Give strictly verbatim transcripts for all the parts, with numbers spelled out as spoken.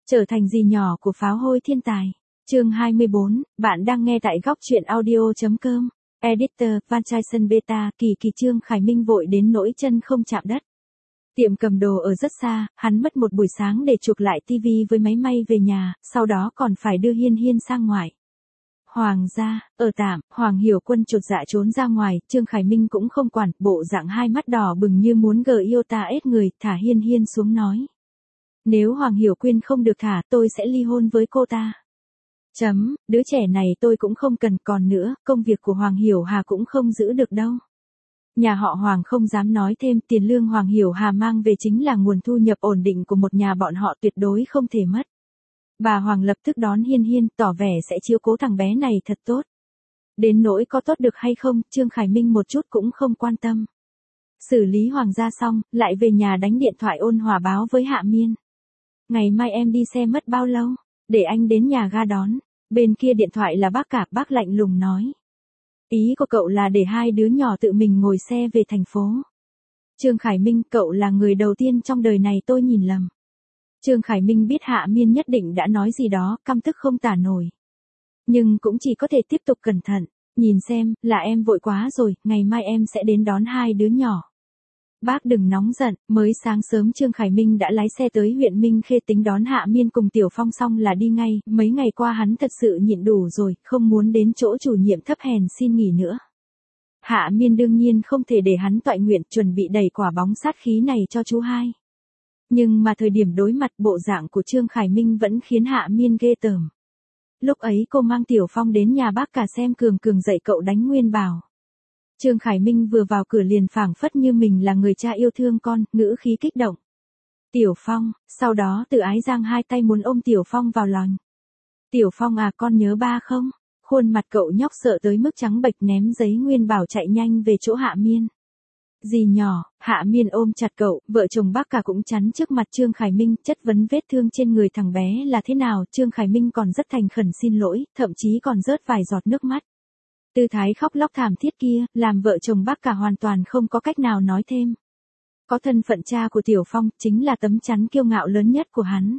Trở thành dì nhỏ của pháo hôi thiên tài. Chương hai mươi bốn, bạn đang nghe tại góc truyện audio chấm com. Editor, Van Chayson Beta, kỳ kỳ Trương Khải Minh vội đến nỗi chân không chạm đất. Tiệm cầm đồ ở rất xa, hắn mất một buổi sáng để chuộc lại tivi với máy may về nhà, sau đó còn phải đưa Hiên Hiên sang ngoài. Hoàng gia, ở tạm, Hoàng Hiểu Quân chột dạ trốn ra ngoài, Trương Khải Minh cũng không quản, bộ dạng hai mắt đỏ bừng như muốn gờ yêu ta ết người, thả Hiên Hiên xuống nói. Nếu Hoàng Hiểu Quyên không được thả, tôi sẽ ly hôn với cô ta. Chấm, đứa trẻ này tôi cũng không cần, còn nữa, công việc của Hoàng Hiểu Hà cũng không giữ được đâu. Nhà họ Hoàng không dám nói thêm, tiền lương Hoàng Hiểu Hà mang về chính là nguồn thu nhập ổn định của một nhà bọn họ, tuyệt đối không thể mất. Bà Hoàng lập tức đón Hiên Hiên, tỏ vẻ sẽ chiếu cố thằng bé này thật tốt. Đến nỗi có tốt được hay không, Trương Khải Minh một chút cũng không quan tâm. Xử lý Hoàng gia xong, lại về nhà đánh điện thoại ôn hòa báo với Hạ Miên. Ngày mai em đi xe mất bao lâu? Để anh đến nhà ga đón. Bên kia điện thoại là bác cả, bác lạnh lùng nói. Ý của cậu là để hai đứa nhỏ tự mình ngồi xe về thành phố. Trương Khải Minh, cậu là người đầu tiên trong đời này tôi nhìn lầm. Trương Khải Minh biết Hạ Miên nhất định đã nói gì đó, căm tức không tả nổi. Nhưng cũng chỉ có thể tiếp tục cẩn thận. Nhìn xem, là em vội quá rồi, ngày mai em sẽ đến đón hai đứa nhỏ. Bác đừng nóng giận, mới sáng sớm Trương Khải Minh đã lái xe tới huyện Minh Khê tính đón Hạ Miên cùng Tiểu Phong xong là đi ngay, mấy ngày qua hắn thật sự nhịn đủ rồi, không muốn đến chỗ chủ nhiệm thấp hèn xin nghỉ nữa. Hạ Miên đương nhiên không thể để hắn toại nguyện, chuẩn bị đẩy quả bóng sát khí này cho chú hai. Nhưng mà thời điểm đối mặt, bộ dạng của Trương Khải Minh vẫn khiến Hạ Miên ghê tởm. Lúc ấy cô mang Tiểu Phong đến nhà bác cả xem Cường Cường dạy cậu đánh nguyên bảo. Trương Khải Minh vừa vào cửa liền phảng phất như mình là người cha yêu thương con, ngữ khí kích động. Tiểu Phong, sau đó Từ Ái giang hai tay muốn ôm Tiểu Phong vào lòng. Tiểu Phong à, con nhớ ba không? Khuôn mặt cậu nhóc sợ tới mức trắng bệch, ném giấy nguyên bảo chạy nhanh về chỗ Hạ Miên. Dì nhỏ, Hạ Miên ôm chặt cậu, vợ chồng bác cả cũng chắn trước mặt Trương Khải Minh, chất vấn vết thương trên người thằng bé là thế nào. Trương Khải Minh còn rất thành khẩn xin lỗi, thậm chí còn rớt vài giọt nước mắt. Tư thái khóc lóc thảm thiết kia, làm vợ chồng bác cả hoàn toàn không có cách nào nói thêm. Có thân phận cha của Tiểu Phong, chính là tấm chắn kiêu ngạo lớn nhất của hắn.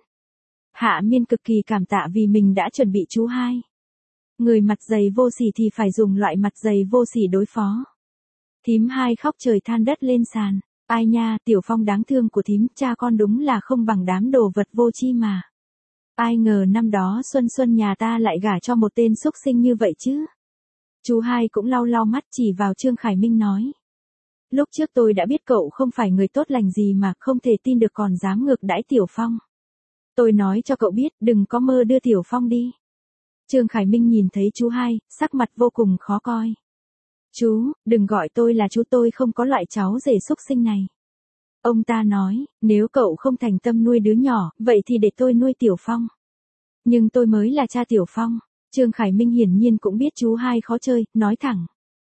Hạ Miên cực kỳ cảm tạ vì mình đã chuẩn bị chú hai. Người mặt dày vô sỉ thì phải dùng loại mặt dày vô sỉ đối phó. Thím hai khóc trời than đất lên sàn. Ai nha, Tiểu Phong đáng thương của thím, cha con đúng là không bằng đám đồ vật vô chi mà. Ai ngờ năm đó Xuân Xuân nhà ta lại gả cho một tên xúc sinh như vậy chứ. Chú hai cũng lau lau mắt chỉ vào Trương Khải Minh nói. Lúc trước tôi đã biết cậu không phải người tốt lành gì mà không thể tin được còn dám ngược đãi Tiểu Phong. Tôi nói cho cậu biết, đừng có mơ đưa Tiểu Phong đi. Trương Khải Minh nhìn thấy chú hai, sắc mặt vô cùng khó coi. Chú, đừng gọi tôi là chú, tôi không có loại cháu rể xúc sinh này. Ông ta nói, nếu cậu không thành tâm nuôi đứa nhỏ, vậy thì để tôi nuôi Tiểu Phong. Nhưng tôi mới là cha Tiểu Phong. Trương Khải Minh hiển nhiên cũng biết chú hai khó chơi, nói thẳng.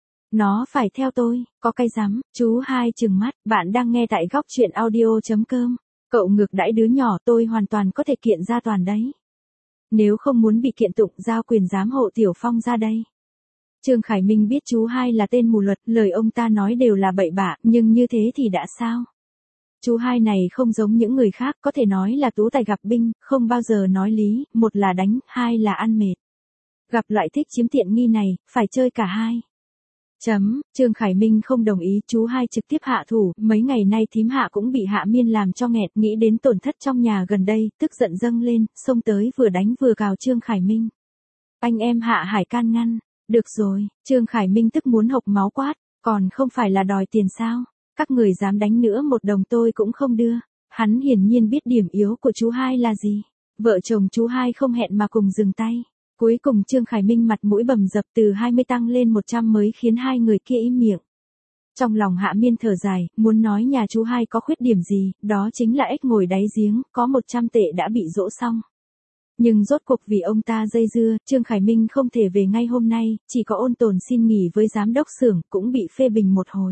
Nó phải theo tôi, có cái dám, chú hai trừng mắt, bạn đang nghe tại góc truyện audio chấm com. Cậu ngược đãi đứa nhỏ, tôi hoàn toàn có thể kiện ra toàn đấy. Nếu không muốn bị kiện tụng, giao quyền giám hộ Tiểu Phong ra đây. Trương Khải Minh biết chú hai là tên mù luật, lời ông ta nói đều là bậy bạ, nhưng như thế thì đã sao? Chú hai này không giống những người khác, có thể nói là tú tài gặp binh, không bao giờ nói lý, một là đánh, hai là ăn mệt. Gặp loại thích chiếm tiện nghi này, phải chơi cả hai. Chấm, Trương Khải Minh không đồng ý, chú hai trực tiếp hạ thủ, mấy ngày nay thím Hạ cũng bị Hạ Miên làm cho nghẹt, nghĩ đến tổn thất trong nhà gần đây, tức giận dâng lên, xông tới vừa đánh vừa cào Trương Khải Minh. Anh em Hạ Hải can ngăn, được rồi, Trương Khải Minh tức muốn hộc máu quát, còn không phải là đòi tiền sao, các người dám đánh nữa một đồng tôi cũng không đưa. Hắn hiển nhiên biết điểm yếu của chú hai là gì, vợ chồng chú hai không hẹn mà cùng dừng tay. Cuối cùng Trương Khải Minh mặt mũi bầm dập, từ hai mươi tăng lên một trăm mới khiến hai người kia im miệng. Trong lòng Hạ Miên thở dài, muốn nói nhà chú hai có khuyết điểm gì, đó chính là ếch ngồi đáy giếng, có một trăm tệ đã bị dỗ xong. Nhưng rốt cuộc vì ông ta dây dưa, Trương Khải Minh không thể về ngay hôm nay, chỉ có ôn tồn xin nghỉ với giám đốc xưởng, cũng bị phê bình một hồi.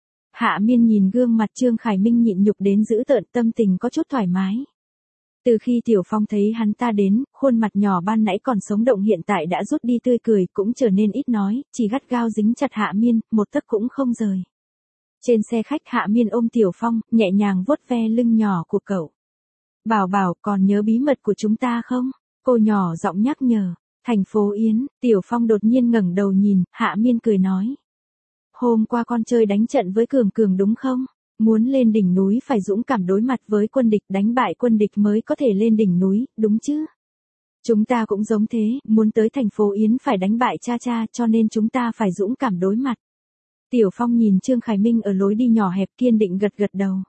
Hạ Miên nhìn gương mặt Trương Khải Minh nhịn nhục đến dữ tợn, tâm tình có chút thoải mái. Từ khi Tiểu Phong thấy hắn ta đến, khuôn mặt nhỏ ban nãy còn sống động hiện tại đã rút đi tươi cười, cũng trở nên ít nói, chỉ gắt gao dính chặt Hạ Miên, một tấc cũng không rời. Trên xe khách Hạ Miên ôm Tiểu Phong, nhẹ nhàng vuốt ve lưng nhỏ của cậu. Bảo bảo còn nhớ bí mật của chúng ta không? Cô nhỏ giọng nhắc nhở. Thành phố Yến, Tiểu Phong đột nhiên ngẩng đầu nhìn, Hạ Miên cười nói. Hôm qua con chơi đánh trận với Cường Cường đúng không? Muốn lên đỉnh núi phải dũng cảm đối mặt với quân địch, đánh bại quân địch mới có thể lên đỉnh núi, đúng chứ? Chúng ta cũng giống thế, muốn tới thành phố Yến phải đánh bại cha cha cho nên chúng ta phải dũng cảm đối mặt. Tiểu Phong nhìn Trương Khải Minh ở lối đi nhỏ hẹp kiên định gật gật đầu.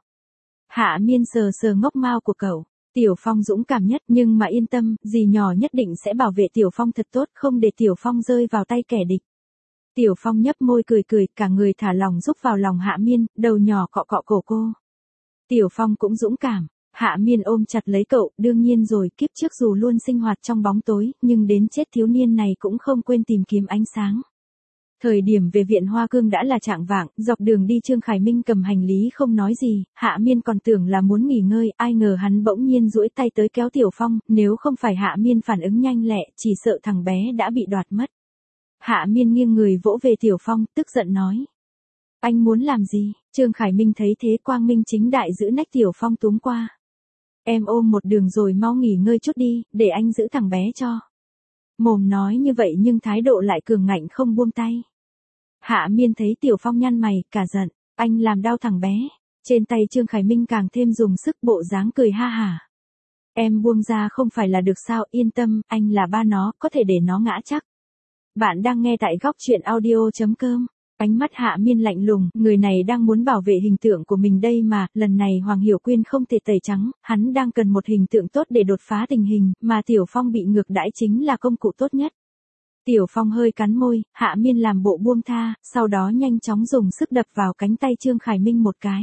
Hạ Miên sờ sờ ngốc mao của cậu. Tiểu Phong dũng cảm nhất nhưng mà yên tâm, dì nhỏ nhất định sẽ bảo vệ Tiểu Phong thật tốt không để Tiểu Phong rơi vào tay kẻ địch. Tiểu Phong nhấp môi cười cười, cả người thả lòng rúc vào lòng Hạ Miên, đầu nhỏ cọ cọ cổ cô. Tiểu Phong cũng dũng cảm. Hạ Miên ôm chặt lấy cậu, đương nhiên rồi, kiếp trước dù luôn sinh hoạt trong bóng tối, nhưng đến chết thiếu niên này cũng không quên tìm kiếm ánh sáng. Thời điểm về viện Hoa Cương đã là trạng vạng, dọc đường đi Trương Khải Minh cầm hành lý không nói gì, Hạ Miên còn tưởng là muốn nghỉ ngơi, ai ngờ hắn bỗng nhiên duỗi tay tới kéo Tiểu Phong, nếu không phải Hạ Miên phản ứng nhanh lẹ, chỉ sợ thằng bé đã bị đoạt mất. Hạ Miên nghiêng người vỗ về Tiểu Phong, tức giận nói. Anh muốn làm gì? Trương Khải Minh thấy thế quang minh chính đại giữ nách Tiểu Phong túm qua. Em ôm một đường rồi mau nghỉ ngơi chút đi, để anh giữ thằng bé cho. Mồm nói như vậy nhưng thái độ lại cường ngạnh không buông tay. Hạ Miên thấy Tiểu Phong nhăn mày, cả giận, anh làm đau thằng bé. Trên tay Trương Khải Minh càng thêm dùng sức bộ dáng cười ha hả. Em buông ra không phải là được sao, yên tâm, anh là ba nó, có thể để nó ngã chắc. Bạn đang nghe tại góc truyện audio chấm com. Ánh mắt Hạ Miên lạnh lùng, người này đang muốn bảo vệ hình tượng của mình đây mà, lần này Hoàng Hiểu Quyên không thể tẩy trắng, hắn đang cần một hình tượng tốt để đột phá tình hình, mà Tiểu Phong bị ngược đãi chính là công cụ tốt nhất. Tiểu Phong hơi cắn môi, Hạ Miên làm bộ buông tha, sau đó nhanh chóng dùng sức đập vào cánh tay Trương Khải Minh một cái.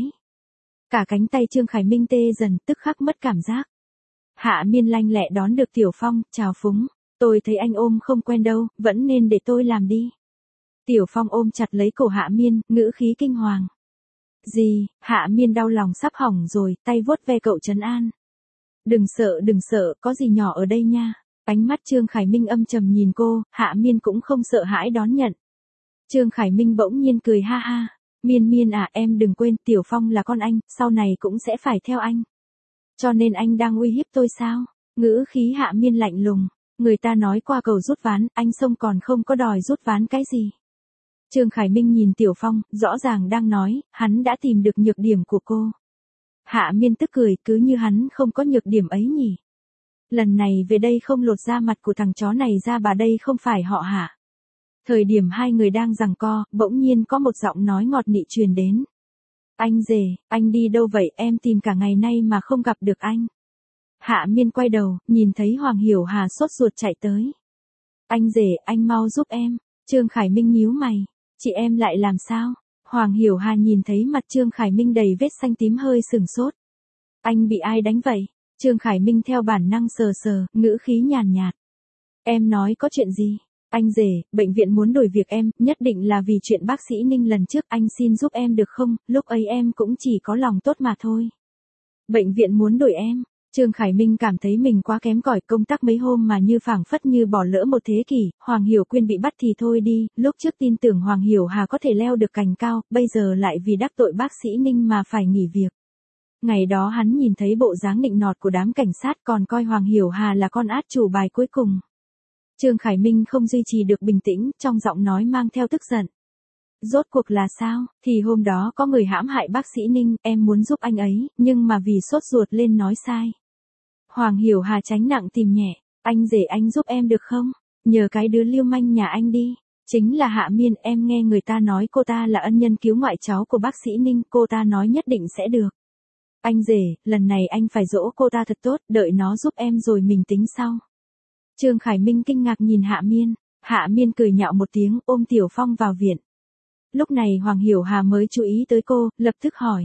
Cả cánh tay Trương Khải Minh tê dần, tức khắc mất cảm giác. Hạ Miên lanh lẹ đón được Tiểu Phong, chào phúng, tôi thấy anh ôm không quen đâu, vẫn nên để tôi làm đi. Tiểu Phong ôm chặt lấy cổ Hạ Miên, ngữ khí kinh hoàng. Gì? Hạ Miên đau lòng sắp hỏng rồi, tay vuốt ve cậu trấn an. Đừng sợ đừng sợ, có gì nhỏ ở đây nha. Ánh mắt Trương Khải Minh âm trầm nhìn cô, Hạ Miên cũng không sợ hãi đón nhận. Trương Khải Minh bỗng nhiên cười ha ha. Miên Miên à, em đừng quên, Tiểu Phong là con anh, sau này cũng sẽ phải theo anh. Cho nên anh đang uy hiếp tôi sao? Ngữ khí Hạ Miên lạnh lùng. Người ta nói qua cầu rút ván, anh xông còn không có đòi rút ván cái gì. Trương Khải Minh nhìn Tiểu Phong, rõ ràng đang nói, hắn đã tìm được nhược điểm của cô. Hạ Miên tức cười, cứ như hắn không có nhược điểm ấy nhỉ. Lần này về đây không lột da mặt của thằng chó này ra, bà đây không phải họ Hạ. Thời điểm hai người đang giằng co, bỗng nhiên có một giọng nói ngọt nị truyền đến. Anh rể, anh đi đâu vậy, em tìm cả ngày nay mà không gặp được anh. Hạ Miên quay đầu, nhìn thấy Hoàng Hiểu Hà sốt ruột chạy tới. Anh rể, anh mau giúp em. Trương Khải Minh nhíu mày. Chị em lại làm sao? Hoàng Hiểu Hà nhìn thấy mặt Trương Khải Minh đầy vết xanh tím hơi sừng sốt. Anh bị ai đánh vậy? Trương Khải Minh theo bản năng sờ sờ, ngữ khí nhàn nhạt. Em nói có chuyện gì? Anh rể, bệnh viện muốn đổi việc em, nhất định là vì chuyện bác sĩ Ninh lần trước, anh xin giúp em được không? Lúc ấy em cũng chỉ có lòng tốt mà thôi. Bệnh viện muốn đổi em? Trương Khải Minh cảm thấy mình quá kém cỏi, công tác mấy hôm mà như phảng phất như bỏ lỡ một thế kỷ, Hoàng Hiểu Quyên bị bắt thì thôi đi, lúc trước tin tưởng Hoàng Hiểu Hà có thể leo được cành cao, bây giờ lại vì đắc tội bác sĩ Ninh mà phải nghỉ việc. Ngày đó hắn nhìn thấy bộ dáng nịnh nọt của đám cảnh sát còn coi Hoàng Hiểu Hà là con át chủ bài cuối cùng. Trương Khải Minh không duy trì được bình tĩnh, trong giọng nói mang theo tức giận. Rốt cuộc là sao? Thì hôm đó có người hãm hại bác sĩ Ninh, em muốn giúp anh ấy, nhưng mà vì sốt ruột lên nói sai. Hoàng Hiểu Hà tránh nặng tìm nhẹ, anh rể anh giúp em được không? Nhờ cái đứa lưu manh nhà anh đi. Chính là Hạ Miên, em nghe người ta nói cô ta là ân nhân cứu ngoại cháu của bác sĩ Ninh, cô ta nói nhất định sẽ được. Anh rể, lần này anh phải dỗ cô ta thật tốt, đợi nó giúp em rồi mình tính sau. Trương Khải Minh kinh ngạc nhìn Hạ Miên, Hạ Miên cười nhạo một tiếng, ôm Tiểu Phong vào viện. Lúc này Hoàng Hiểu Hà mới chú ý tới cô, lập tức hỏi.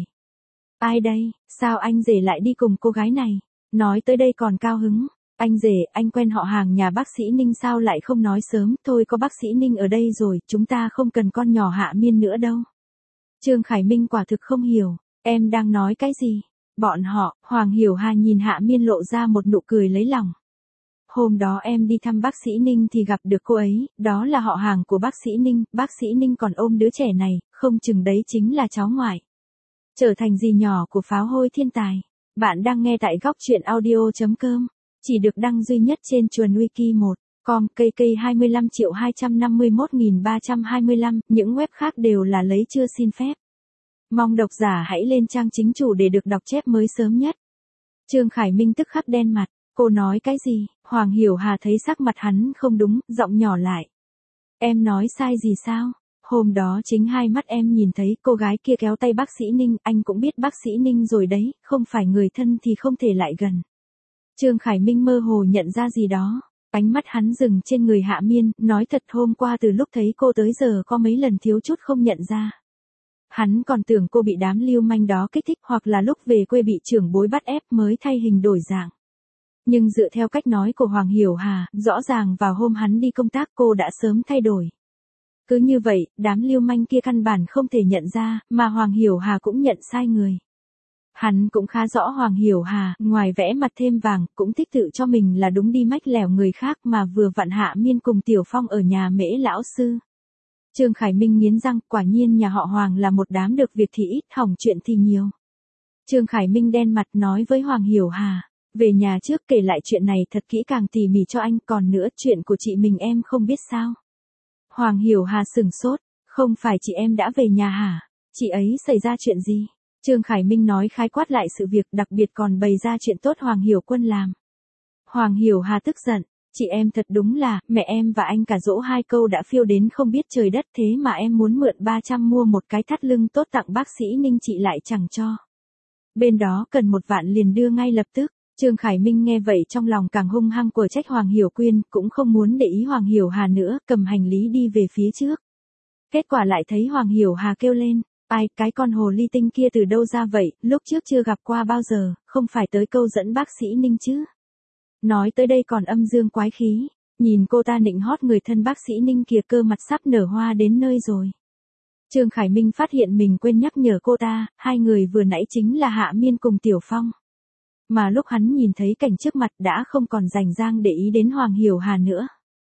Ai đây, sao anh rể lại đi cùng cô gái này? Nói tới đây còn cao hứng. Anh rể, anh quen họ hàng nhà bác sĩ Ninh sao lại không nói sớm, thôi có bác sĩ Ninh ở đây rồi, chúng ta không cần con nhỏ Hạ Miên nữa đâu. Trương Khải Minh quả thực không hiểu, em đang nói cái gì? Bọn họ, Hoàng Hiểu Hà nhìn Hạ Miên lộ ra một nụ cười lấy lòng. Hôm đó em đi thăm bác sĩ Ninh thì gặp được cô ấy, đó là họ hàng của bác sĩ Ninh, bác sĩ Ninh còn ôm đứa trẻ này, không chừng đấy chính là cháu ngoại. Trở thành dì nhỏ của pháo hôi thiên tài. Bạn đang nghe tại góc truyện audio chấm com. Chỉ được đăng duy nhất trên chuồn wiki một chấm com, cây cây hai mươi lăm triệu hai trăm năm mươi mốt nghìn ba trăm hai mươi lăm, những web khác đều là lấy chưa xin phép. Mong độc giả hãy lên trang chính chủ để được đọc chép mới sớm nhất. Trương Khải Minh tức khắc đen mặt, cô nói cái gì? Hoàng Hiểu Hà thấy sắc mặt hắn không đúng, giọng nhỏ lại. Em nói sai gì sao? Hôm đó chính hai mắt em nhìn thấy cô gái kia kéo tay bác sĩ Ninh, anh cũng biết bác sĩ Ninh rồi đấy, không phải người thân thì không thể lại gần. Trương Khải Minh mơ hồ nhận ra gì đó, ánh mắt hắn dừng trên người Hạ Miên, nói thật hôm qua từ lúc thấy cô tới giờ có mấy lần thiếu chút không nhận ra. Hắn còn tưởng cô bị đám lưu manh đó kích thích hoặc là lúc về quê bị trưởng bối bắt ép mới thay hình đổi dạng. Nhưng dựa theo cách nói của Hoàng Hiểu Hà, rõ ràng vào hôm hắn đi công tác cô đã sớm thay đổi. Cứ như vậy, đám lưu manh kia căn bản không thể nhận ra, mà Hoàng Hiểu Hà cũng nhận sai người. Hắn cũng khá rõ Hoàng Hiểu Hà, ngoài vẽ mặt thêm vàng, cũng thích tự cho mình là đúng đi mách lẻo người khác mà vừa vặn Hạ Miên cùng Tiểu Phong ở nhà Mễ lão sư. Trương Khải Minh nghiến răng, quả nhiên nhà họ Hoàng là một đám được việc thì ít, hỏng chuyện thì nhiều. Trương Khải Minh đen mặt nói với Hoàng Hiểu Hà, về nhà trước kể lại chuyện này thật kỹ càng tỉ mỉ cho anh, còn nữa chuyện của chị mình em không biết sao. Hoàng Hiểu Hà sửng sốt, không phải chị em đã về nhà hả? Chị ấy xảy ra chuyện gì? Trương Khải Minh nói khái quát lại sự việc, đặc biệt còn bày ra chuyện tốt Hoàng Hiểu Quân làm. Hoàng Hiểu Hà tức giận, chị em thật đúng là, mẹ em và anh cả dỗ hai câu đã phiêu đến không biết trời đất, thế mà em muốn mượn ba trăm mua một cái thắt lưng tốt tặng bác sĩ Ninh chị lại chẳng cho. Bên đó cần một vạn liền đưa ngay lập tức. Trương Khải Minh nghe vậy trong lòng càng hung hăng của trách Hoàng Hiểu Quyên, cũng không muốn để ý Hoàng Hiểu Hà nữa, cầm hành lý đi về phía trước. Kết quả lại thấy Hoàng Hiểu Hà kêu lên, ai, cái con hồ ly tinh kia từ đâu ra vậy, lúc trước chưa gặp qua bao giờ, không phải tới câu dẫn bác sĩ Ninh chứ. Nói tới đây còn âm dương quái khí, nhìn cô ta nịnh hót người thân bác sĩ Ninh kìa, cơ mặt sắp nở hoa đến nơi rồi. Trương Khải Minh phát hiện mình quên nhắc nhở cô ta, hai người vừa nãy chính là Hạ Miên cùng Tiểu Phong. Mà lúc hắn nhìn thấy cảnh trước mặt đã không còn rảnh rang để ý đến Hoàng Hiểu Hà nữa.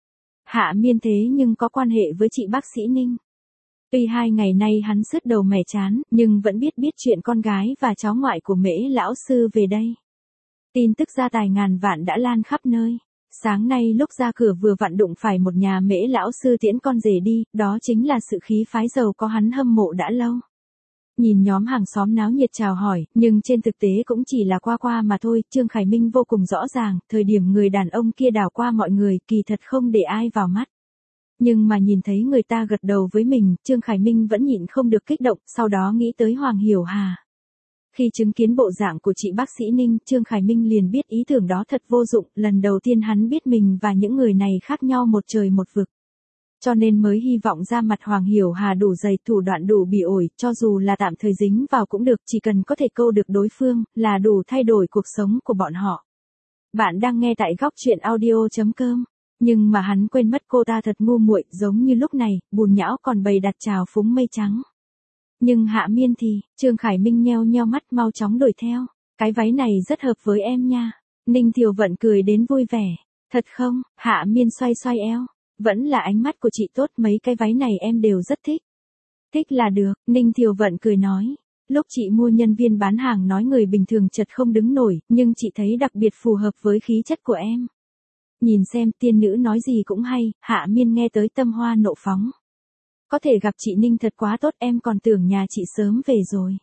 Hạ Miên thế nhưng có quan hệ với chị bác sĩ Ninh. Tuy hai ngày nay hắn sứt đầu mẻ chán, nhưng vẫn biết biết chuyện con gái và cháu ngoại của Mễ lão sư về đây. Tin tức gia tài ngàn vạn đã lan khắp nơi. Sáng nay lúc ra cửa vừa vặn đụng phải một nhà Mễ lão sư tiễn con rể đi, đó chính là sự khí phái giàu có hắn hâm mộ đã lâu. Nhìn nhóm hàng xóm náo nhiệt chào hỏi, nhưng trên thực tế cũng chỉ là qua qua mà thôi, Trương Khải Minh vô cùng rõ ràng, thời điểm người đàn ông kia đảo qua mọi người, kỳ thật không để ai vào mắt. Nhưng mà nhìn thấy người ta gật đầu với mình, Trương Khải Minh vẫn nhịn không được kích động, sau đó nghĩ tới Hoàng Hiểu Hà. Khi chứng kiến bộ dạng của chị bác sĩ Ninh, Trương Khải Minh liền biết ý tưởng đó thật vô dụng, lần đầu tiên hắn biết mình và những người này khác nhau một trời một vực. Cho nên mới hy vọng ra mặt Hoàng Hiểu Hà đủ dày, thủ đoạn đủ bỉ ổi, cho dù là tạm thời dính vào cũng được, chỉ cần có thể câu được đối phương, là đủ thay đổi cuộc sống của bọn họ. Bạn đang nghe tại góc truyện audio chấm com. Nhưng mà hắn quên mất cô ta thật ngu muội, giống như lúc này, bùn nhão còn bày đặt trào phúng mây trắng. Nhưng Hạ Miên thì, Trương Khải Minh nheo nheo mắt mau chóng đổi theo. Cái váy này rất hợp với em nha. Ninh Thiều Vận cười đến vui vẻ. Thật không? Hạ Miên xoay xoay eo. Vẫn là ánh mắt của chị tốt, mấy cái váy này em đều rất thích. Thích là được, Ninh Thiều Vận cười nói. Lúc chị mua nhân viên bán hàng nói người bình thường chật không đứng nổi, nhưng chị thấy đặc biệt phù hợp với khí chất của em. Nhìn xem, tiên nữ nói gì cũng hay, Hạ Miên nghe tới tâm hoa nộ phóng. Có thể gặp chị Ninh thật quá tốt, em còn tưởng nhà chị sớm về rồi.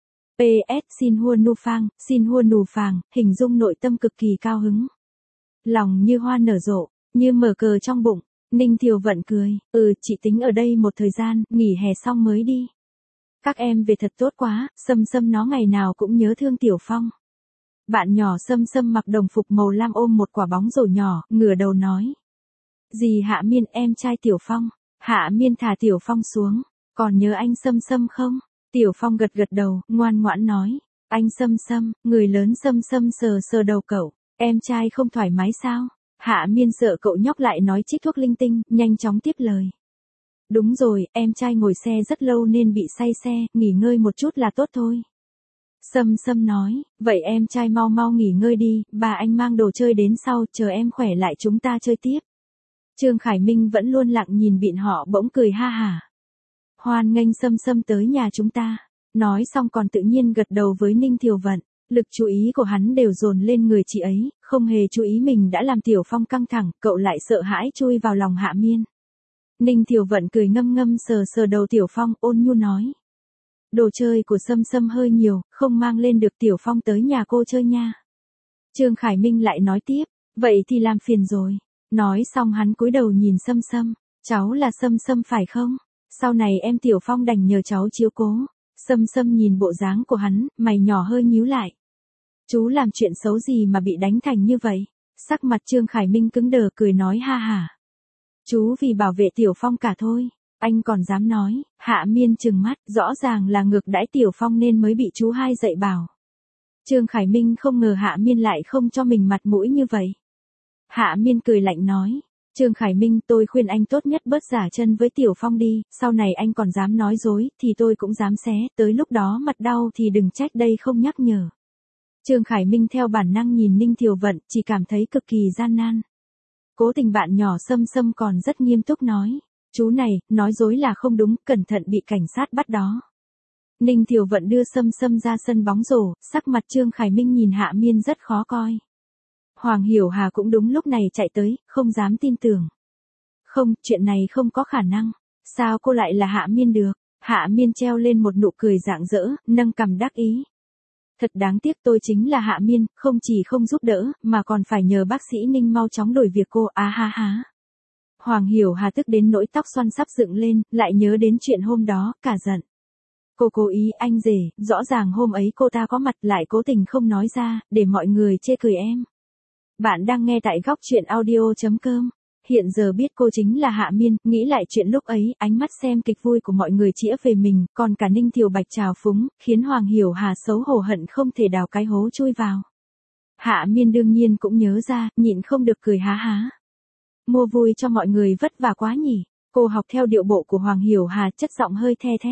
pê ét xin hua nu phang, xin hua nù phàng, hình dung nội tâm cực kỳ cao hứng. Lòng như hoa nở rộ, như mở cờ trong bụng. Ninh Thiều Vận cười, ừ, chị tính ở đây một thời gian, nghỉ hè xong mới đi. Các em về thật tốt quá, Sâm Sâm nó ngày nào cũng nhớ thương Tiểu Phong. Bạn nhỏ Sâm Sâm mặc đồng phục màu lam ôm một quả bóng rổ nhỏ, ngửa đầu nói. Dì Hạ Miên, em trai Tiểu Phong. Hạ Miên thả Tiểu Phong xuống, còn nhớ anh Sâm Sâm không? Tiểu Phong gật gật đầu, ngoan ngoãn nói. Anh Sâm Sâm, người lớn Sâm Sâm sờ sờ đầu cậu, em trai không thoải mái sao? Hạ Miên sợ cậu nhóc lại nói trích thuốc linh tinh, nhanh chóng tiếp lời. Đúng rồi, em trai ngồi xe rất lâu nên bị say xe, nghỉ ngơi một chút là tốt thôi. Sâm Sâm nói, vậy em trai mau mau nghỉ ngơi đi, bà anh mang đồ chơi đến sau, chờ em khỏe lại chúng ta chơi tiếp. Trương Khải Minh vẫn luôn lặng nhìn bọn họ bỗng cười ha hả. Hoan nghênh Sâm Sâm tới nhà chúng ta. Nói xong còn tự nhiên gật đầu với Ninh Thiều Vận. Lực chú ý của hắn đều dồn lên người chị ấy, không hề chú ý mình đã làm Tiểu Phong căng thẳng, cậu lại sợ hãi chui vào lòng Hạ Miên. Ninh Thiều Vận cười ngâm ngâm sờ sờ đầu Tiểu Phong, ôn nhu nói. Đồ chơi của Sâm Sâm hơi nhiều, không mang lên được, Tiểu Phong tới nhà cô chơi nha. Trương Khải Minh lại nói tiếp, vậy thì làm phiền rồi. Nói xong hắn cúi đầu nhìn Sâm Sâm, cháu là Sâm Sâm phải không? Sau này em Tiểu Phong đành nhờ cháu chiếu cố. Sâm Sâm nhìn bộ dáng của hắn, mày nhỏ hơi nhíu lại. Chú làm chuyện xấu gì mà bị đánh thành như vậy? Sắc mặt Trương Khải Minh cứng đờ cười nói ha hả. Chú vì bảo vệ Tiểu Phong cả thôi. Anh còn dám nói. Hạ Miên trừng mắt, rõ ràng là ngược đãi Tiểu Phong nên mới bị chú hai dạy bảo. Trương Khải Minh không ngờ Hạ Miên lại không cho mình mặt mũi như vậy. Hạ Miên cười lạnh nói. Trương Khải Minh, tôi khuyên anh tốt nhất bớt giả chân với Tiểu Phong đi, sau này anh còn dám nói dối, thì tôi cũng dám xé, tới lúc đó mặt đau thì đừng trách đây không nhắc nhở. Trương Khải Minh theo bản năng nhìn Ninh Thiều Vận, chỉ cảm thấy cực kỳ gian nan. Cố Tình bạn nhỏ Sâm Sâm còn rất nghiêm túc nói, chú này, nói dối là không đúng, cẩn thận bị cảnh sát bắt đó. Ninh Thiều Vận đưa Sâm Sâm ra sân bóng rổ, sắc mặt Trương Khải Minh nhìn Hạ Miên rất khó coi. Hoàng Hiểu Hà cũng đúng lúc này chạy tới, không dám tin tưởng. Không, chuyện này không có khả năng. Sao cô lại là Hạ Miên được? Hạ Miên treo lên một nụ cười rạng rỡ, nâng cằm đắc ý. Thật đáng tiếc, tôi chính là Hạ Miên, không chỉ không giúp đỡ, mà còn phải nhờ bác sĩ Ninh mau chóng đổi việc cô, á ha ha. Hoàng Hiểu Hà tức đến nỗi tóc xoăn sắp dựng lên, lại nhớ đến chuyện hôm đó, cả giận. Cô cố ý, anh rể, rõ ràng hôm ấy cô ta có mặt lại cố tình không nói ra, để mọi người chê cười em. Bạn đang nghe tại góc truyện audio chấm com. Hiện giờ biết cô chính là Hạ Miên, nghĩ lại chuyện lúc ấy, ánh mắt xem kịch vui của mọi người chĩa về mình, còn cả Ninh Thiều Bạch trào phúng, khiến Hoàng Hiểu Hà xấu hổ hận không thể đào cái hố chui vào. Hạ Miên đương nhiên cũng nhớ ra, nhịn không được cười há há. Mua vui cho mọi người vất vả quá nhỉ. Cô học theo điệu bộ của Hoàng Hiểu Hà, chất giọng hơi the thé.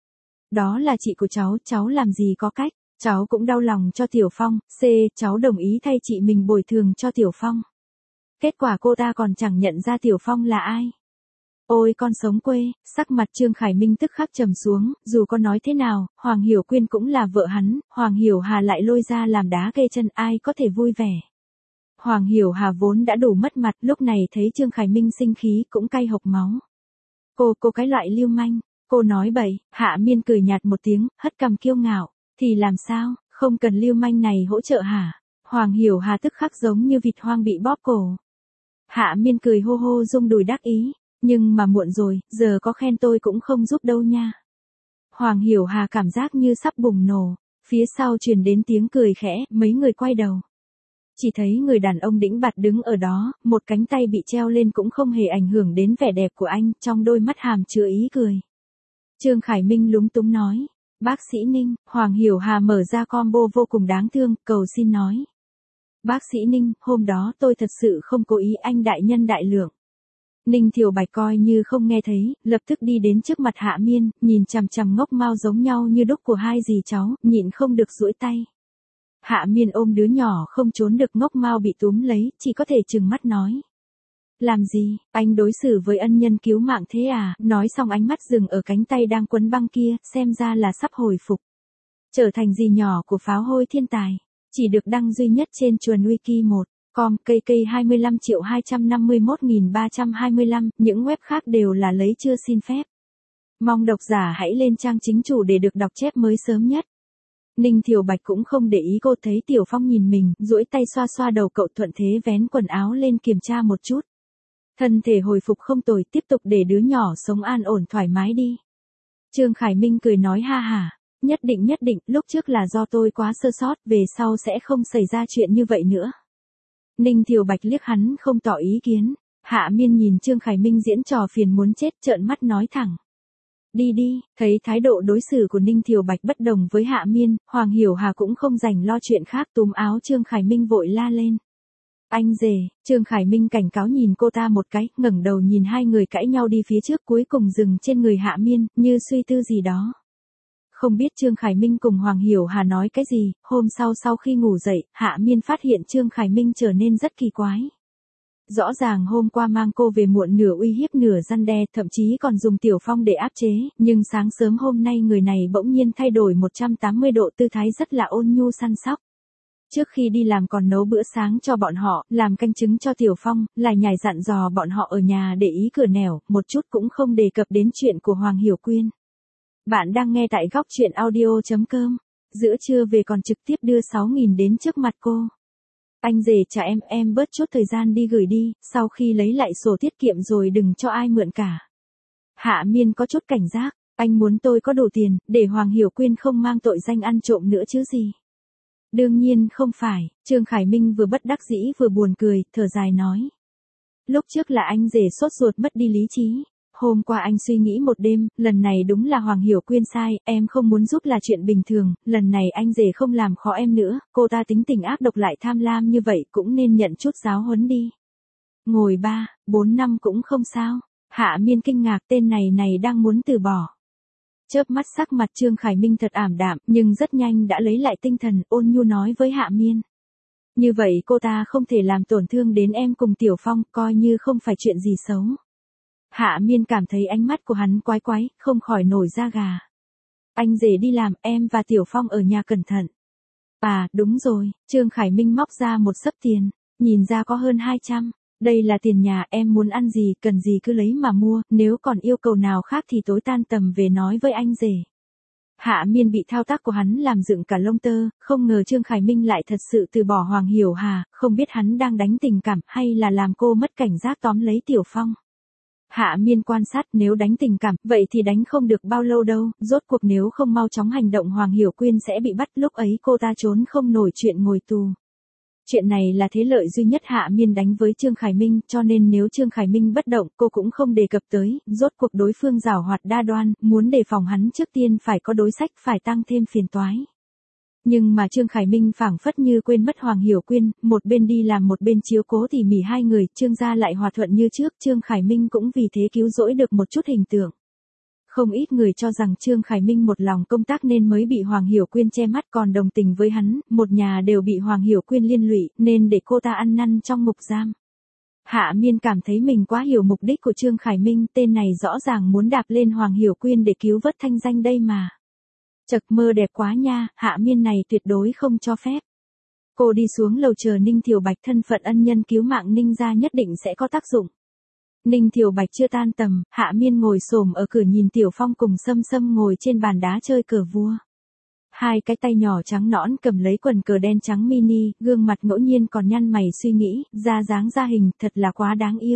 Đó là chị của cháu, cháu làm gì có cách. Cháu cũng đau lòng cho Tiểu Phong, C, cháu đồng ý thay chị mình bồi thường cho Tiểu Phong. Kết quả cô ta còn chẳng nhận ra Tiểu Phong là ai. Ôi con sống quê, sắc mặt Trương Khải Minh tức khắc trầm xuống, dù có nói thế nào, Hoàng Hiểu Quyên cũng là vợ hắn, Hoàng Hiểu Hà lại lôi ra làm đá kê chân, ai có thể vui vẻ. Hoàng Hiểu Hà vốn đã đủ mất mặt, lúc này thấy Trương Khải Minh sinh khí cũng cay hộc máu. Cô, cô cái loại lưu manh, cô nói bậy. Hạ Miên cười nhạt một tiếng, hất cằm kiêu ngạo. Thì làm sao, không cần lưu manh này hỗ trợ hả? Hoàng Hiểu Hà tức khắc giống như vịt hoang bị bóp cổ. Hạ Miên cười hô hô rung đùi đắc ý, nhưng mà muộn rồi, giờ có khen tôi cũng không giúp đâu nha. Hoàng Hiểu Hà cảm giác như sắp bùng nổ, phía sau truyền đến tiếng cười khẽ, mấy người quay đầu. Chỉ thấy người đàn ông đĩnh bạt đứng ở đó, một cánh tay bị treo lên cũng không hề ảnh hưởng đến vẻ đẹp của anh, trong đôi mắt hàm chứa ý cười. Trương Khải Minh lúng túng nói. Bác sĩ Ninh, Hoàng Hiểu Hà mở ra combo vô cùng đáng thương, cầu xin nói. Bác sĩ Ninh, hôm đó tôi thật sự không cố ý, anh đại nhân đại lượng. Ninh Thiều Bạch coi như không nghe thấy, lập tức đi đến trước mặt Hạ Miên, nhìn chằm chằm ngốc mau giống nhau như đúc của hai dì cháu, nhịn không được duỗi tay. Hạ Miên ôm đứa nhỏ không trốn được, ngốc mau bị túm lấy, chỉ có thể trừng mắt nói. Làm gì, anh đối xử với ân nhân cứu mạng thế à? Nói xong ánh mắt dừng ở cánh tay đang quấn băng kia, xem ra là sắp hồi phục. Trở thành dì nhỏ của pháo hôi thiên tài. Chỉ được đăng duy nhất trên chuồn wiki một com, cây cây hai mươi lăm triệu hai trăm năm mươi mốt nghìn ba trăm hai mươi lăm, những web khác đều là lấy chưa xin phép. Mong độc giả hãy lên trang chính chủ để được đọc chép mới sớm nhất. Ninh Thiều Bạch cũng không để ý cô thấy Tiểu Phong nhìn mình, duỗi tay xoa xoa đầu cậu, thuận thế vén quần áo lên kiểm tra một chút. Thân thể hồi phục không tồi, tiếp tục để đứa nhỏ sống an ổn thoải mái đi. Trương Khải Minh cười nói ha hả, nhất định nhất định, lúc trước là do tôi quá sơ sót, về sau sẽ không xảy ra chuyện như vậy nữa. Ninh Thiều Bạch liếc hắn không tỏ ý kiến. Hạ Miên nhìn Trương Khải Minh diễn trò phiền muốn chết, trợn mắt nói thẳng. Đi đi, thấy thái độ đối xử của Ninh Thiều Bạch bất đồng với Hạ Miên, Hoàng Hiểu Hà cũng không rảnh lo chuyện khác, túm áo Trương Khải Minh vội la lên. Anh rể, Trương Khải Minh cảnh cáo nhìn cô ta một cái, ngẩng đầu nhìn hai người cãi nhau đi phía trước, cuối cùng dừng trên người Hạ Miên, như suy tư gì đó. Không biết Trương Khải Minh cùng Hoàng Hiểu Hà nói cái gì, hôm sau sau khi ngủ dậy, Hạ Miên phát hiện Trương Khải Minh trở nên rất kỳ quái. Rõ ràng hôm qua mang cô về muộn nửa uy hiếp nửa răn đe, thậm chí còn dùng Tiểu Phong để áp chế, nhưng sáng sớm hôm nay người này bỗng nhiên thay đổi một trăm tám mươi độ, tư thái rất là ôn nhu săn sóc. Trước khi đi làm còn nấu bữa sáng cho bọn họ, làm canh trứng cho Tiểu Phong, lại nhảy dặn dò bọn họ ở nhà để ý cửa nẻo, một chút cũng không đề cập đến chuyện của Hoàng Hiểu Quyên. Bạn đang nghe tại góc truyện audio chấm com. Giữa trưa về còn trực tiếp đưa sáu nghìn đến trước mặt cô. Anh rể trả em, em bớt chút thời gian đi gửi đi, sau khi lấy lại sổ tiết kiệm rồi đừng cho ai mượn cả. Hạ Miên có chút cảnh giác, anh muốn tôi có đủ tiền, để Hoàng Hiểu Quyên không mang tội danh ăn trộm nữa chứ gì. Đương nhiên không phải, Trương Khải Minh vừa bất đắc dĩ vừa buồn cười, thở dài nói. Lúc trước là anh rể sốt ruột mất đi lý trí. Hôm qua anh suy nghĩ một đêm, lần này đúng là Hoàng Hiểu Quyên sai, em không muốn giúp là chuyện bình thường, lần này anh rể không làm khó em nữa, cô ta tính tình ác độc lại tham lam như vậy cũng nên nhận chút giáo huấn đi. Ngồi ba, bốn năm cũng không sao. Hạ Miên kinh ngạc, tên này này đang muốn từ bỏ. Chớp mắt sắc mặt Trương Khải Minh thật ảm đạm, nhưng rất nhanh đã lấy lại tinh thần, ôn nhu nói với Hạ Miên. Như vậy cô ta không thể làm tổn thương đến em cùng Tiểu Phong, coi như không phải chuyện gì xấu. Hạ Miên cảm thấy ánh mắt của hắn quái quái, không khỏi nổi da gà. Anh rể đi làm, em và Tiểu Phong ở nhà cẩn thận. À, đúng rồi, Trương Khải Minh móc ra một xấp tiền, nhìn ra có hơn hai trăm. Đây là tiền nhà, em muốn ăn gì, cần gì cứ lấy mà mua, nếu còn yêu cầu nào khác thì tối tan tầm về nói với anh rể. Hạ Miên bị thao tác của hắn làm dựng cả lông tơ, không ngờ Trương Khải Minh lại thật sự từ bỏ Hoàng Hiểu Hà, không biết hắn đang đánh tình cảm hay là làm cô mất cảnh giác tóm lấy Tiểu Phong. Hạ Miên quan sát, nếu đánh tình cảm, vậy thì đánh không được bao lâu đâu, rốt cuộc nếu không mau chóng hành động Hoàng Hiểu Quyên sẽ bị bắt, lúc ấy cô ta trốn không nổi chuyện ngồi tù. Chuyện này là thế lợi duy nhất Hạ Miên đánh với Trương Khải Minh, cho nên nếu Trương Khải Minh bất động, cô cũng không đề cập tới, rốt cuộc đối phương giảo hoạt đa đoan, muốn đề phòng hắn trước tiên phải có đối sách, phải tăng thêm phiền toái. Nhưng mà Trương Khải Minh phảng phất như quên mất Hoàng Hiểu Quyên, một bên đi làm một bên chiếu cố tỉ mỉ hai người, Trương gia lại hòa thuận như trước, Trương Khải Minh cũng vì thế cứu rỗi được một chút hình tượng. Không ít người cho rằng Trương Khải Minh một lòng công tác nên mới bị Hoàng Hiểu Quyên che mắt, còn đồng tình với hắn, một nhà đều bị Hoàng Hiểu Quyên liên lụy, nên để cô ta ăn năn trong ngục giam. Hạ Miên cảm thấy mình quá hiểu mục đích của Trương Khải Minh, tên này rõ ràng muốn đạp lên Hoàng Hiểu Quyên để cứu vớt thanh danh đây mà. Chật, mơ đẹp quá nha, Hạ Miên này tuyệt đối không cho phép. Cô đi xuống lầu chờ Ninh Thiều Bạch, thân phận ân nhân cứu mạng Ninh gia nhất định sẽ có tác dụng. Ninh Thiều Bạch chưa tan tầm, Hạ Miên ngồi xổm ở cửa nhìn Tiểu Phong cùng Sâm Sâm ngồi trên bàn đá chơi cờ vua. Hai cái tay nhỏ trắng nõn cầm lấy quần cờ đen trắng mini, gương mặt ngẫu nhiên còn nhăn mày suy nghĩ, ra dáng ra hình, thật là quá đáng yêu.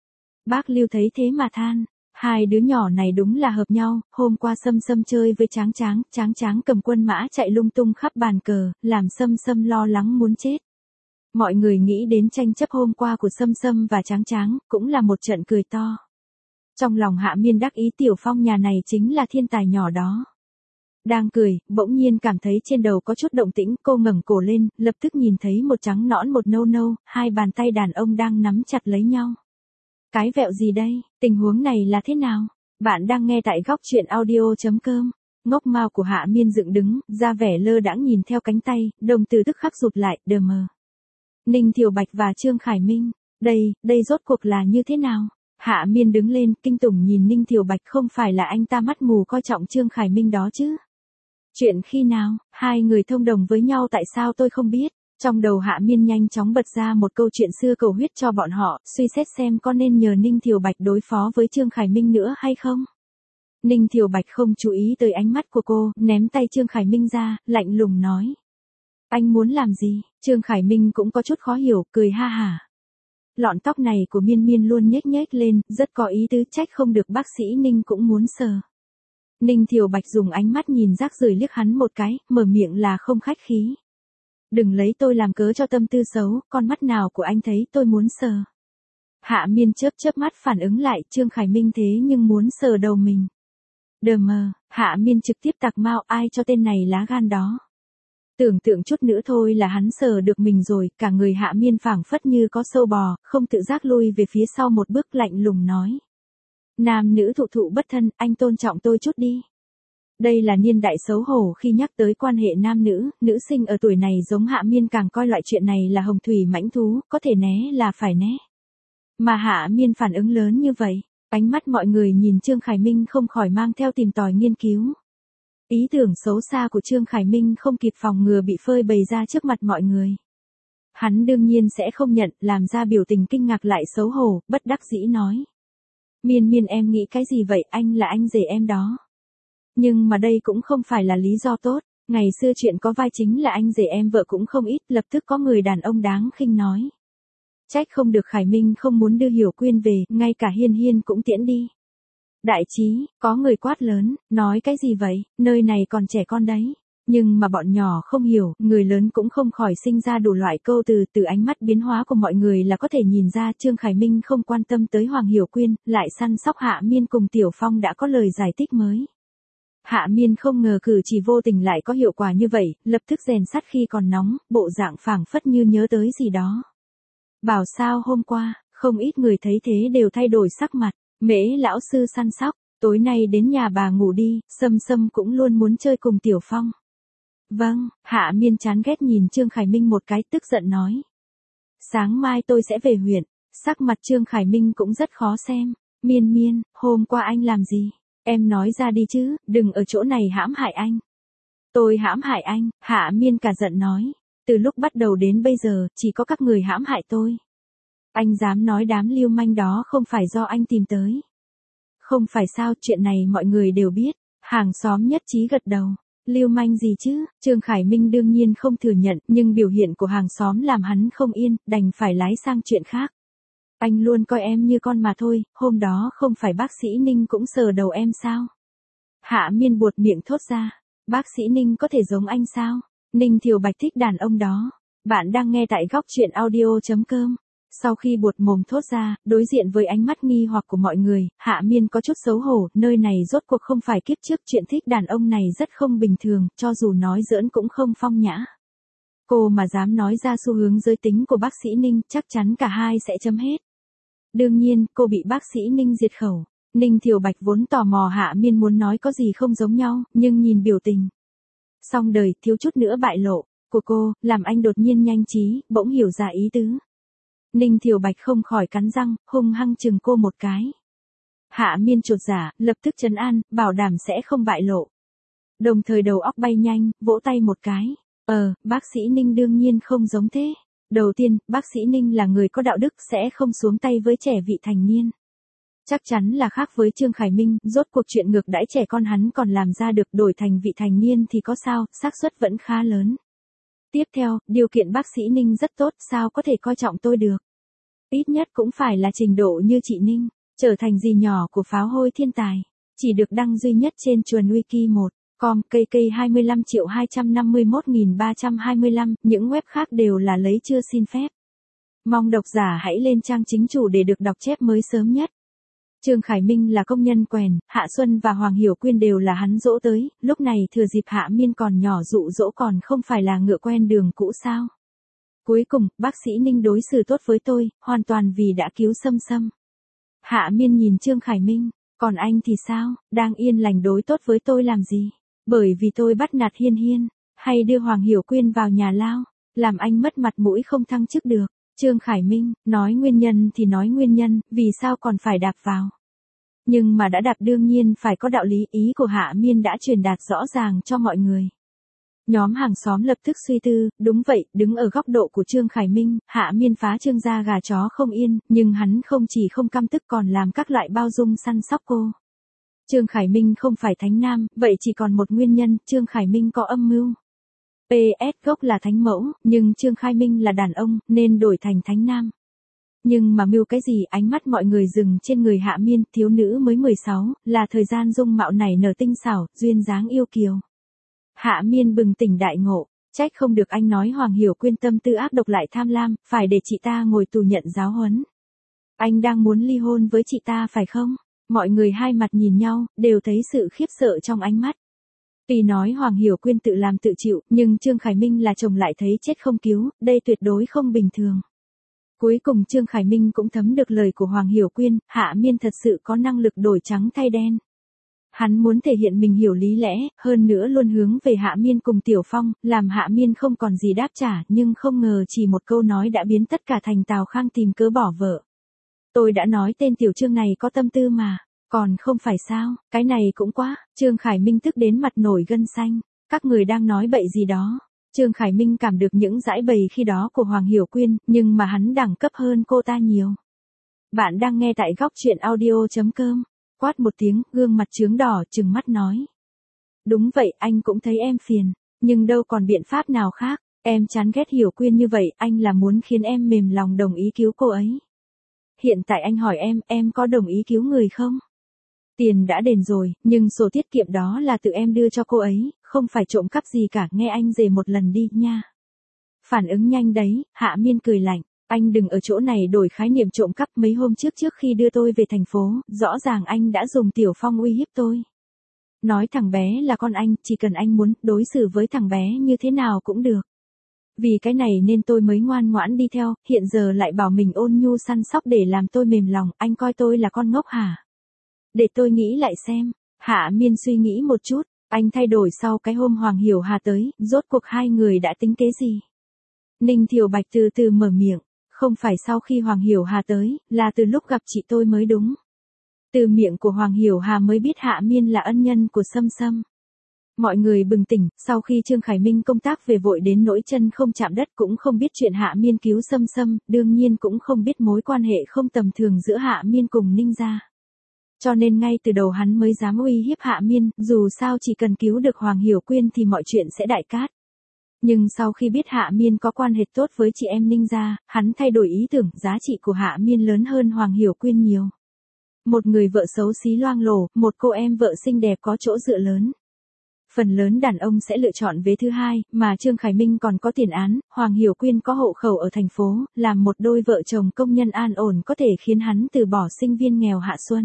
Bác Lưu thấy thế mà than. Hai đứa nhỏ này đúng là hợp nhau, hôm qua Sâm Sâm chơi với Tráng Tráng, Tráng Tráng cầm quân mã chạy lung tung khắp bàn cờ, làm Sâm Sâm lo lắng muốn chết. Mọi người nghĩ đến tranh chấp hôm qua của Sâm Sâm và Tráng Tráng, cũng là một trận cười to. Trong lòng Hạ Miên đắc ý, Tiểu Phong nhà này chính là thiên tài nhỏ đó. Đang cười, bỗng nhiên cảm thấy trên đầu có chút động tĩnh, cô ngẩng cổ lên, lập tức nhìn thấy một trắng nõn một nâu nâu, hai bàn tay đàn ông đang nắm chặt lấy nhau. Cái vẹo gì đây, tình huống này là thế nào? Bạn đang nghe tại góc truyện audio chấm com. Ngốc mao của Hạ Miên dựng đứng, ra vẻ lơ đãng nhìn theo cánh tay, đồng từ tức khắc rụt lại, đờ mờ. Ninh Thiều Bạch và Trương Khải Minh, đây, đây rốt cuộc là như thế nào? Hạ Miên đứng lên, kinh tủng nhìn Ninh Thiều Bạch, không phải là anh ta mắt mù coi trọng Trương Khải Minh đó chứ? Chuyện khi nào, hai người thông đồng với nhau tại sao tôi không biết? Trong đầu Hạ Miên nhanh chóng bật ra một câu chuyện xưa cầu huyết cho bọn họ, suy xét xem có nên nhờ Ninh Thiều Bạch đối phó với Trương Khải Minh nữa hay không. Ninh Thiều Bạch không chú ý tới ánh mắt của cô, ném tay Trương Khải Minh ra, lạnh lùng nói. Anh muốn làm gì? Trương Khải Minh cũng có chút khó hiểu, cười ha hả. Lọn tóc này của Miên Miên luôn nhếch nhếch lên, rất có ý tứ, trách không được bác sĩ Ninh cũng muốn sờ. Ninh Thiều Bạch dùng ánh mắt nhìn rác rưởi liếc hắn một cái, mở miệng là không khách khí. Đừng lấy tôi làm cớ cho tâm tư xấu, con mắt nào của anh thấy tôi muốn sờ. Hạ Miên chớp chớp mắt phản ứng lại, Trương Khải Minh thế nhưng muốn sờ đầu mình. Đờ mờ, Hạ Miên trực tiếp tạc mao, ai cho tên này lá gan đó. Tưởng tượng chút nữa thôi là hắn sờ được mình rồi, cả người Hạ Miên phảng phất như có sâu bò, không tự giác lui về phía sau một bước, lạnh lùng nói. Nam nữ thụ thụ bất thân, anh tôn trọng tôi chút đi. Đây là niên đại xấu hổ khi nhắc tới quan hệ nam nữ, nữ sinh ở tuổi này giống Hạ Miên càng coi loại chuyện này là hồng thủy mãnh thú, có thể né là phải né. Mà Hạ Miên phản ứng lớn như vậy, ánh mắt mọi người nhìn Trương Khải Minh không khỏi mang theo tìm tòi nghiên cứu. Ý tưởng xấu xa của Trương Khải Minh không kịp phòng ngừa bị phơi bày ra trước mặt mọi người. Hắn đương nhiên sẽ không nhận, làm ra biểu tình kinh ngạc lại xấu hổ, bất đắc dĩ nói. Miên Miên em nghĩ cái gì vậy, anh là anh rể em đó. Nhưng mà đây cũng không phải là lý do tốt, ngày xưa chuyện có vai chính là anh rể em vợ cũng không ít, lập tức có người đàn ông đáng khinh nói. Trách không được Khải Minh không muốn đưa Hiểu Quyên về, ngay cả Hiên Hiên cũng tiễn đi. Đại trí, có người quát lớn, nói cái gì vậy, nơi này còn trẻ con đấy. Nhưng mà bọn nhỏ không hiểu, người lớn cũng không khỏi sinh ra đủ loại câu từ, từ ánh mắt biến hóa của mọi người là có thể nhìn ra Trương Khải Minh không quan tâm tới Hoàng Hiểu Quyên, lại săn sóc Hạ Miên cùng Tiểu Phong đã có lời giải thích mới. Hạ Miên không ngờ cử chỉ vô tình lại có hiệu quả như vậy, lập tức rèn sắt khi còn nóng, bộ dạng phảng phất như nhớ tới gì đó. Bảo sao hôm qua, không ít người thấy thế đều thay đổi sắc mặt, Mễ lão sư săn sóc, tối nay đến nhà bà ngủ đi, Sâm Sâm cũng luôn muốn chơi cùng Tiểu Phong. Vâng, Hạ Miên chán ghét nhìn Trương Khải Minh một cái tức giận nói. Sáng mai tôi sẽ về huyện, sắc mặt Trương Khải Minh cũng rất khó xem. Miên Miên, hôm qua anh làm gì? Em nói ra đi chứ, đừng ở chỗ này hãm hại anh. Tôi hãm hại anh, Hạ Miên cả giận nói. Từ lúc bắt đầu đến bây giờ, chỉ có các người hãm hại tôi. Anh dám nói đám lưu manh đó không phải do anh tìm tới. Không phải sao, chuyện này mọi người đều biết, hàng xóm nhất trí gật đầu. Lưu manh gì chứ, Trương Khải Minh đương nhiên không thừa nhận, nhưng biểu hiện của hàng xóm làm hắn không yên, đành phải lái sang chuyện khác. Anh luôn coi em như con mà thôi, hôm đó không phải bác sĩ Ninh cũng sờ đầu em sao? Hạ Miên buột miệng thốt ra, bác sĩ Ninh có thể giống anh sao? Ninh Thiều Bạch thích đàn ông đó. Bạn đang nghe tại góc truyện audio chấm com. Sau khi buột mồm thốt ra, đối diện với ánh mắt nghi hoặc của mọi người, Hạ Miên có chút xấu hổ, nơi này rốt cuộc không phải kiếp trước, chuyện thích đàn ông này rất không bình thường, cho dù nói giỡn cũng không phong nhã. Cô mà dám nói ra xu hướng giới tính của bác sĩ Ninh, chắc chắn cả hai sẽ chấm hết. Đương nhiên, cô bị bác sĩ Ninh diệt khẩu. Ninh Thiều Bạch vốn tò mò Hạ Miên muốn nói có gì không giống nhau, nhưng nhìn biểu tình. Xong đời, thiếu chút nữa bại lộ, của cô, làm anh đột nhiên nhanh trí, bỗng hiểu ra ý tứ. Ninh Thiều Bạch không khỏi cắn răng, hung hăng chừng cô một cái. Hạ Miên chột dạ, lập tức trấn an, bảo đảm sẽ không bại lộ. Đồng thời đầu óc bay nhanh, vỗ tay một cái. Ờ, bác sĩ Ninh đương nhiên không giống thế. Đầu tiên, bác sĩ Ninh là người có đạo đức sẽ không xuống tay với trẻ vị thành niên. Chắc chắn là khác với Trương Khải Minh, rốt cuộc chuyện ngược đãi trẻ con hắn còn làm ra được, đổi thành vị thành niên thì có sao, xác suất vẫn khá lớn. Tiếp theo, điều kiện bác sĩ Ninh rất tốt, sao có thể coi trọng tôi được. Ít nhất cũng phải là trình độ như chị Ninh, trở thành dì nhỏ của pháo hôi thiên tài. Chỉ được đăng duy nhất trên chuồn wiki một. Com, cây cây hai mươi lăm triệu hai trăm năm mươi mốt nghìn ba trăm hai mươi lăm, những web khác đều là lấy chưa xin phép. Mong độc giả hãy lên trang chính chủ để được đọc chép mới sớm nhất. Trương Khải Minh là công nhân quèn, Hạ Xuân và Hoàng Hiểu Quyên đều là hắn dỗ tới, lúc này thừa dịp Hạ Miên còn nhỏ dụ dỗ còn không phải là ngựa quen đường cũ sao. Cuối cùng, bác sĩ Ninh đối xử tốt với tôi, hoàn toàn vì đã cứu Sâm Sâm. Hạ Miên nhìn Trương Khải Minh, còn anh thì sao, đang yên lành đối tốt với tôi làm gì? Bởi vì tôi bắt nạt Hiên Hiên, hay đưa Hoàng Hiểu Quyên vào nhà lao, làm anh mất mặt mũi không thăng chức được. Trương Khải Minh, nói nguyên nhân thì nói nguyên nhân, vì sao còn phải đạp vào. Nhưng mà đã đạp đương nhiên phải có đạo lý, ý của Hạ Miên đã truyền đạt rõ ràng cho mọi người. Nhóm hàng xóm lập tức suy tư, đúng vậy, đứng ở góc độ của Trương Khải Minh, Hạ Miên phá Trương gia gà chó không yên, nhưng hắn không chỉ không căm tức còn làm các loại bao dung săn sóc cô. Trương Khải Minh không phải thánh nam, vậy chỉ còn một nguyên nhân, Trương Khải Minh có âm mưu. pê ét gốc là thánh mẫu, nhưng Trương Khải Minh là đàn ông, nên đổi thành thánh nam. Nhưng mà mưu cái gì, ánh mắt mọi người dừng trên người Hạ Miên, thiếu nữ mới mười sáu, là thời gian dung mạo nảy nở tinh xảo, duyên dáng yêu kiều. Hạ Miên bừng tỉnh đại ngộ, trách không được anh nói Hoàng Hiểu Quyên tâm tư ác độc lại tham lam, phải để chị ta ngồi tù nhận giáo huấn. Anh đang muốn ly hôn với chị ta phải không? Mọi người hai mặt nhìn nhau, đều thấy sự khiếp sợ trong ánh mắt. Vì nói Hoàng Hiểu Quyên tự làm tự chịu, nhưng Trương Khải Minh là chồng lại thấy chết không cứu, đây tuyệt đối không bình thường. Cuối cùng Trương Khải Minh cũng thấm được lời của Hoàng Hiểu Quyên, Hạ Miên thật sự có năng lực đổi trắng thay đen. Hắn muốn thể hiện mình hiểu lý lẽ, hơn nữa luôn hướng về Hạ Miên cùng Tiểu Phong, làm Hạ Miên không còn gì đáp trả, nhưng không ngờ chỉ một câu nói đã biến tất cả thành Tào Khang tìm cớ bỏ vợ. Tôi đã nói tên tiểu Trương này có tâm tư mà, còn không phải sao, cái này cũng quá, Trương Khải Minh tức đến mặt nổi gân xanh, các người đang nói bậy gì đó. Trương Khải Minh cảm được những giải bày khi đó của Hoàng Hiểu Quyên, nhưng mà hắn đẳng cấp hơn cô ta nhiều. Bạn đang nghe tại góc truyện audio.com, quát một tiếng, gương mặt chướng đỏ, trừng mắt nói. Đúng vậy, anh cũng thấy em phiền, nhưng đâu còn biện pháp nào khác, em chán ghét Hiểu Quyên như vậy, anh là muốn khiến em mềm lòng đồng ý cứu cô ấy. Hiện tại anh hỏi em, em có đồng ý cứu người không? Tiền đã đền rồi, nhưng sổ tiết kiệm đó là tự em đưa cho cô ấy, không phải trộm cắp gì cả, nghe anh dề một lần đi nha. Phản ứng nhanh đấy, Hạ Miên cười lạnh, anh đừng ở chỗ này đổi khái niệm trộm cắp, mấy hôm trước trước khi đưa tôi về thành phố, rõ ràng anh đã dùng Tiểu Phong uy hiếp tôi. Nói thằng bé là con anh, chỉ cần anh muốn đối xử với thằng bé như thế nào cũng được. Vì cái này nên tôi mới ngoan ngoãn đi theo, hiện giờ lại bảo mình ôn nhu săn sóc để làm tôi mềm lòng, anh coi tôi là con ngốc hả? Để tôi nghĩ lại xem. Hạ Miên suy nghĩ một chút, anh thay đổi sau cái hôm Hoàng Hiểu Hà tới, rốt cuộc hai người đã tính kế gì? Ninh Thiều Bạch từ từ mở miệng, không phải sau khi Hoàng Hiểu Hà tới, là từ lúc gặp chị tôi mới đúng. Từ miệng của Hoàng Hiểu Hà mới biết Hạ Miên là ân nhân của Sâm Sâm. Mọi người bừng tỉnh, sau khi Trương Khải Minh công tác về vội đến nỗi chân không chạm đất, cũng không biết chuyện Hạ Miên cứu Sâm Sâm, đương nhiên cũng không biết mối quan hệ không tầm thường giữa Hạ Miên cùng Ninh gia. Cho nên ngay từ đầu hắn mới dám uy hiếp Hạ Miên, dù sao chỉ cần cứu được Hoàng Hiểu Quyên thì mọi chuyện sẽ đại cát. Nhưng sau khi biết Hạ Miên có quan hệ tốt với chị em Ninh gia, hắn thay đổi ý tưởng, giá trị của Hạ Miên lớn hơn Hoàng Hiểu Quyên nhiều. Một người vợ xấu xí loang lổ, một cô em vợ xinh đẹp có chỗ dựa lớn. Phần lớn đàn ông sẽ lựa chọn vế thứ hai, mà Trương Khải Minh còn có tiền án, Hoàng Hiểu Quyên có hộ khẩu ở thành phố, làm một đôi vợ chồng công nhân an ổn có thể khiến hắn từ bỏ sinh viên nghèo hạ xuân.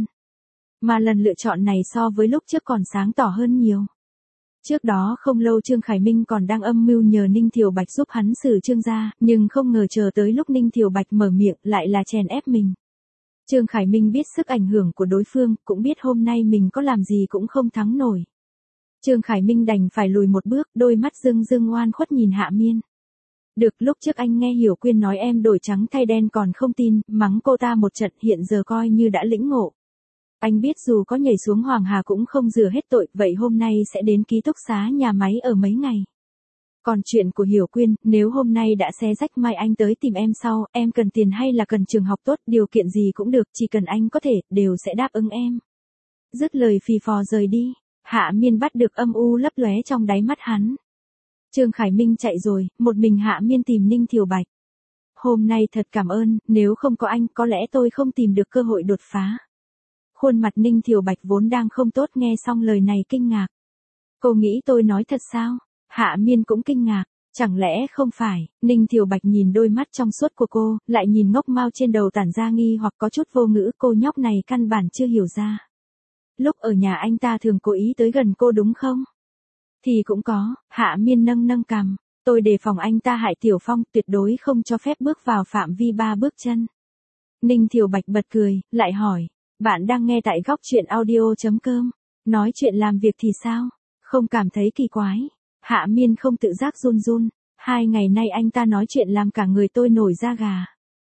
Mà lần lựa chọn này so với lúc trước còn sáng tỏ hơn nhiều. Trước đó không lâu Trương Khải Minh còn đang âm mưu nhờ Ninh Thiều Bạch giúp hắn xử Trương gia, nhưng không ngờ chờ tới lúc Ninh Thiều Bạch mở miệng lại là chèn ép mình. Trương Khải Minh biết sức ảnh hưởng của đối phương, cũng biết hôm nay mình có làm gì cũng không thắng nổi. Trương Khải Minh đành phải lùi một bước, đôi mắt rưng rưng oan khuất nhìn Hạ Miên. Được, lúc trước anh nghe Hiểu Quyên nói em đổi trắng thay đen còn không tin, mắng cô ta một trận, hiện giờ coi như đã lĩnh ngộ. Anh biết dù có nhảy xuống Hoàng Hà cũng không rửa hết tội, vậy hôm nay sẽ đến ký túc xá nhà máy ở mấy ngày. Còn chuyện của Hiểu Quyên, nếu hôm nay đã xé rách mai anh tới tìm em sau, em cần tiền hay là cần trường học tốt, điều kiện gì cũng được, chỉ cần anh có thể, đều sẽ đáp ứng em. Dứt lời phì phò rời đi, Hạ Miên bắt được âm u lấp lóe trong đáy mắt hắn. Trương Khải Minh chạy rồi, một mình Hạ Miên tìm Ninh Thiều Bạch. Hôm nay thật cảm ơn, nếu không có anh có lẽ tôi không tìm được cơ hội đột phá. Khuôn mặt Ninh Thiều Bạch vốn đang không tốt nghe xong lời này kinh ngạc. Cô nghĩ tôi nói thật sao? Hạ Miên cũng kinh ngạc, chẳng lẽ không phải? Ninh Thiều Bạch nhìn đôi mắt trong suốt của cô, lại nhìn ngốc mao trên đầu tản ra nghi hoặc có chút vô ngữ, cô nhóc này căn bản chưa hiểu ra. Lúc ở nhà anh ta thường cố ý tới gần cô đúng không? Thì cũng có, Hạ Miên nâng nâng cằm, tôi đề phòng anh ta hại Tiểu Phong, tuyệt đối không cho phép bước vào phạm vi ba bước chân. Ninh Thiều Bạch bật cười, lại hỏi, bạn đang nghe tại góc truyện audio.com, nói chuyện làm việc thì sao? Không cảm thấy kỳ quái? Hạ Miên không tự giác run run, hai ngày nay anh ta nói chuyện làm cả người tôi nổi da gà.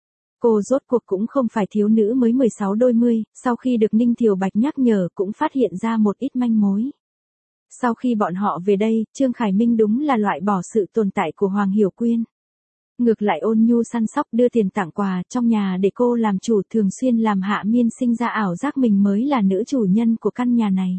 Cô rốt cuộc cũng không phải thiếu nữ mới mười sáu đôi mươi, sau khi được Ninh Thiều Bạch nhắc nhở cũng phát hiện ra một ít manh mối. Sau khi bọn họ về đây, Trương Khải Minh đúng là loại bỏ sự tồn tại của Hoàng Hiểu Quyên. Ngược lại ôn nhu săn sóc đưa tiền tặng quà trong nhà để cô làm chủ, thường xuyên làm Hạ Miên sinh ra ảo giác mình mới là nữ chủ nhân của căn nhà này.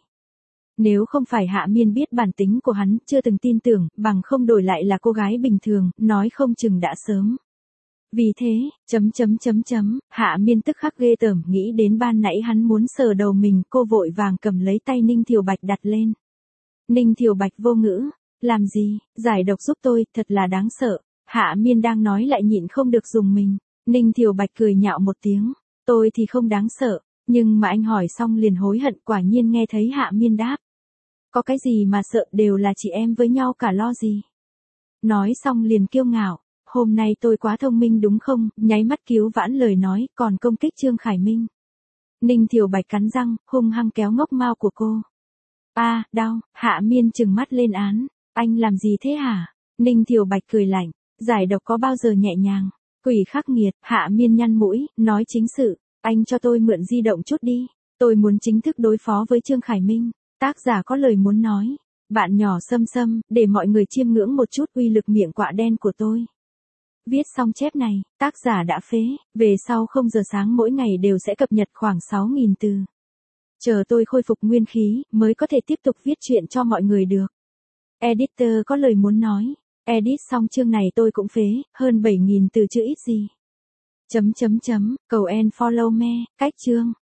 Nếu không phải Hạ Miên biết bản tính của hắn, chưa từng tin tưởng, bằng không đổi lại là cô gái bình thường, nói không chừng đã sớm. Vì thế, chấm chấm chấm chấm, Hạ Miên tức khắc ghê tởm, nghĩ đến ban nãy hắn muốn sờ đầu mình, cô vội vàng cầm lấy tay Ninh Thiều Bạch đặt lên. Ninh Thiều Bạch vô ngữ, làm gì, giải độc giúp tôi, thật là đáng sợ. Hạ Miên đang nói lại nhịn không được dùng mình. Ninh Thiều Bạch cười nhạo một tiếng, tôi thì không đáng sợ, nhưng mà anh hỏi xong liền hối hận, quả nhiên nghe thấy Hạ Miên đáp. Có cái gì mà sợ, đều là chị em với nhau cả lo gì. Nói xong liền kiêu ngạo, hôm nay tôi quá thông minh đúng không, nháy mắt cứu vãn lời nói, còn công kích Trương Khải Minh. Ninh Thiều Bạch cắn răng, hung hăng kéo ngốc mao của cô. A, à, đau, Hạ Miên trừng mắt lên án, anh làm gì thế hả? Ninh Thiều Bạch cười lạnh, giải độc có bao giờ nhẹ nhàng, quỷ khắc nghiệt, Hạ Miên nhăn mũi, nói chính sự, Anh cho tôi mượn di động chút đi. Tôi muốn chính thức đối phó với Trương Khải Minh. Tác giả có lời muốn nói. Bạn nhỏ Sâm Sâm, để mọi người chiêm ngưỡng một chút uy lực miệng quạ đen của tôi. Viết xong chép này, tác giả đã phế, về sau không giờ sáng mỗi ngày đều sẽ cập nhật khoảng sáu nghìn từ. Chờ tôi khôi phục nguyên khí, mới có thể tiếp tục viết chuyện cho mọi người được. Editor có lời muốn nói. Edit xong chương này tôi cũng phế, hơn bảy nghìn từ chứ ít gì. Chấm chấm chấm, cầu and follow me, cách chương.